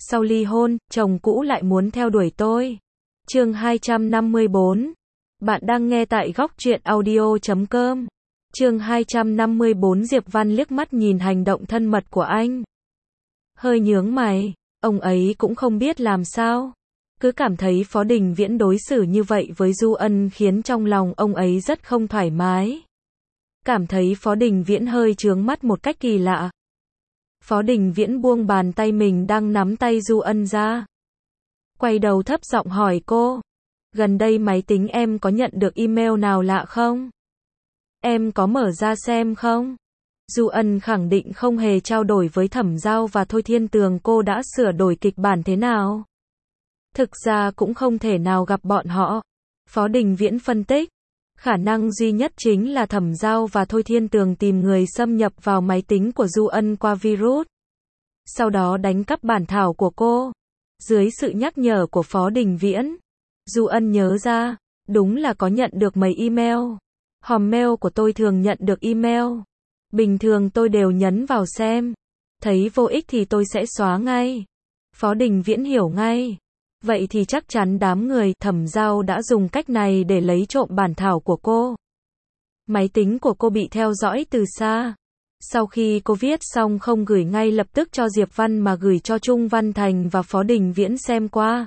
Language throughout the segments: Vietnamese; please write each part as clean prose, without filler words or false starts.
Sau ly hôn, chồng cũ lại muốn theo đuổi tôi. Chương 254. Bạn đang nghe tại góc truyện audio.com. Chương 254. Diệp Văn liếc mắt nhìn hành động thân mật của anh. Hơi nhướng mày, ông ấy cũng không biết làm sao. Cứ cảm thấy Phó Đình Viễn đối xử như vậy với Du Ân khiến trong lòng ông ấy rất không thoải mái. Cảm thấy Phó Đình Viễn hơi chướng mắt một cách kỳ lạ. Phó Đình Viễn buông bàn tay mình đang nắm tay Du Ân ra. Quay đầu thấp giọng hỏi cô. Gần đây máy tính em có nhận được email nào lạ không? Em có mở ra xem không? Du Ân khẳng định không hề trao đổi với Thẩm Giao và Thôi Thiên Tường cô đã sửa đổi kịch bản thế nào. Thực ra cũng không thể nào gặp bọn họ. Phó Đình Viễn phân tích. Khả năng duy nhất chính là Thẩm Giao và Thôi Thiên Tường tìm người xâm nhập vào máy tính của Du Ân qua virus. Sau đó đánh cắp bản thảo của cô. Dưới sự nhắc nhở của Phó Đình Viễn, Du Ân nhớ ra, đúng là có nhận được mấy email. Hòm mail của tôi thường nhận được email. Bình thường tôi đều nhấn vào xem. Thấy vô ích thì tôi sẽ xóa ngay. Phó Đình Viễn hiểu ngay. Vậy thì chắc chắn đám người Thẩm Giao đã dùng cách này để lấy trộm bản thảo của cô. Máy tính của cô bị theo dõi từ xa. Sau khi cô viết xong không gửi ngay lập tức cho Diệp Văn mà gửi cho Trung Văn Thành và Phó Đình Viễn xem qua.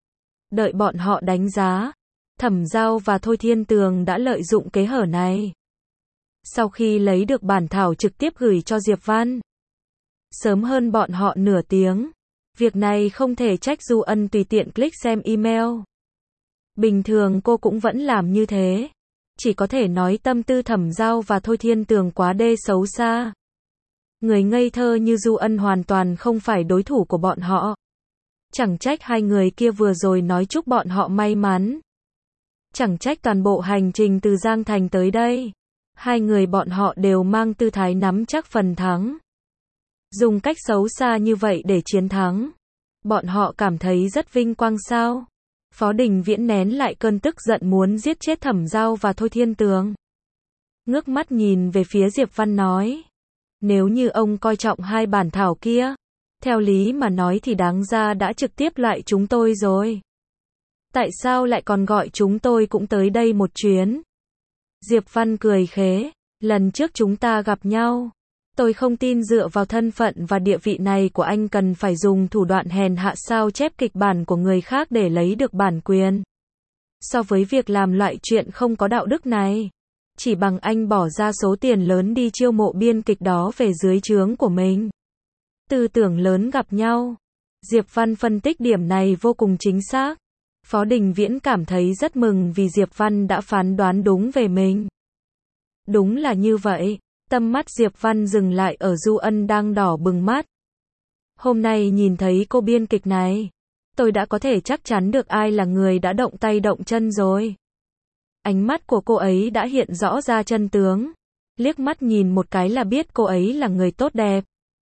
Đợi bọn họ đánh giá. Thẩm Giao và Thôi Thiên Tường đã lợi dụng kẽ hở này. Sau khi lấy được bản thảo trực tiếp gửi cho Diệp Văn. Sớm hơn bọn họ nửa tiếng. Việc này không thể trách Du Ân tùy tiện click xem email. Bình thường cô cũng vẫn làm như thế. Chỉ có thể nói tâm tư Thẩm Giao và Thôi Thiên Tường quá đê xấu xa. Người ngây thơ như Du Ân hoàn toàn không phải đối thủ của bọn họ. Chẳng trách hai người kia vừa rồi nói chúc bọn họ may mắn. Chẳng trách toàn bộ hành trình từ Giang Thành tới đây. Hai người bọn họ đều mang tư thái nắm chắc phần thắng. Dùng cách xấu xa như vậy để chiến thắng. Bọn họ cảm thấy rất vinh quang sao? Phó Đình Viễn nén lại cơn tức giận muốn giết chết Thẩm Giao và Thôi Thiên Tường. Ngước mắt nhìn về phía Diệp Văn nói. Nếu như ông coi trọng hai bản thảo kia, theo lý mà nói thì đáng ra đã trực tiếp loại chúng tôi rồi. Tại sao lại còn gọi chúng tôi cũng tới đây một chuyến? Diệp Văn cười khế. Lần trước chúng ta gặp nhau. Tôi không tin dựa vào thân phận và địa vị này của anh cần phải dùng thủ đoạn hèn hạ sao chép kịch bản của người khác để lấy được bản quyền. So với việc làm loại chuyện không có đạo đức này, chỉ bằng anh bỏ ra số tiền lớn đi chiêu mộ biên kịch đó về dưới trướng của mình. Tư tưởng lớn gặp nhau. Diệp Văn phân tích điểm này vô cùng chính xác. Phó Đình Viễn cảm thấy rất mừng vì Diệp Văn đã phán đoán đúng về mình. Đúng là như vậy. Tâm mắt Diệp Văn dừng lại ở Du Ân đang đỏ bừng mắt. Hôm nay nhìn thấy cô biên kịch này, tôi đã có thể chắc chắn được ai là người đã động tay động chân rồi. Ánh mắt của cô ấy đã hiện rõ ra chân tướng. Liếc mắt nhìn một cái là biết cô ấy là người tốt đẹp.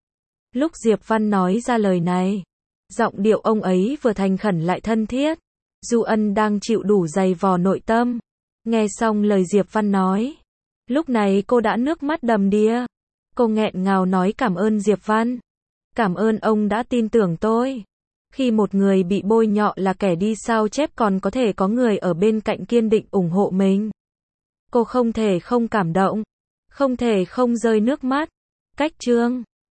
Lúc Diệp Văn nói ra lời này, giọng điệu ông ấy vừa thành khẩn lại thân thiết. Du Ân đang chịu đủ dày vò nội tâm. Nghe xong lời Diệp Văn nói, lúc này cô đã nước mắt đầm đìa. Cô nghẹn ngào nói cảm ơn Diệp Văn. Cảm ơn ông đã tin tưởng tôi. Khi một người bị bôi nhọ là kẻ đi sao chép còn có thể có người ở bên cạnh kiên định ủng hộ mình. Cô không thể không cảm động. Không thể không rơi nước mắt. Cách chương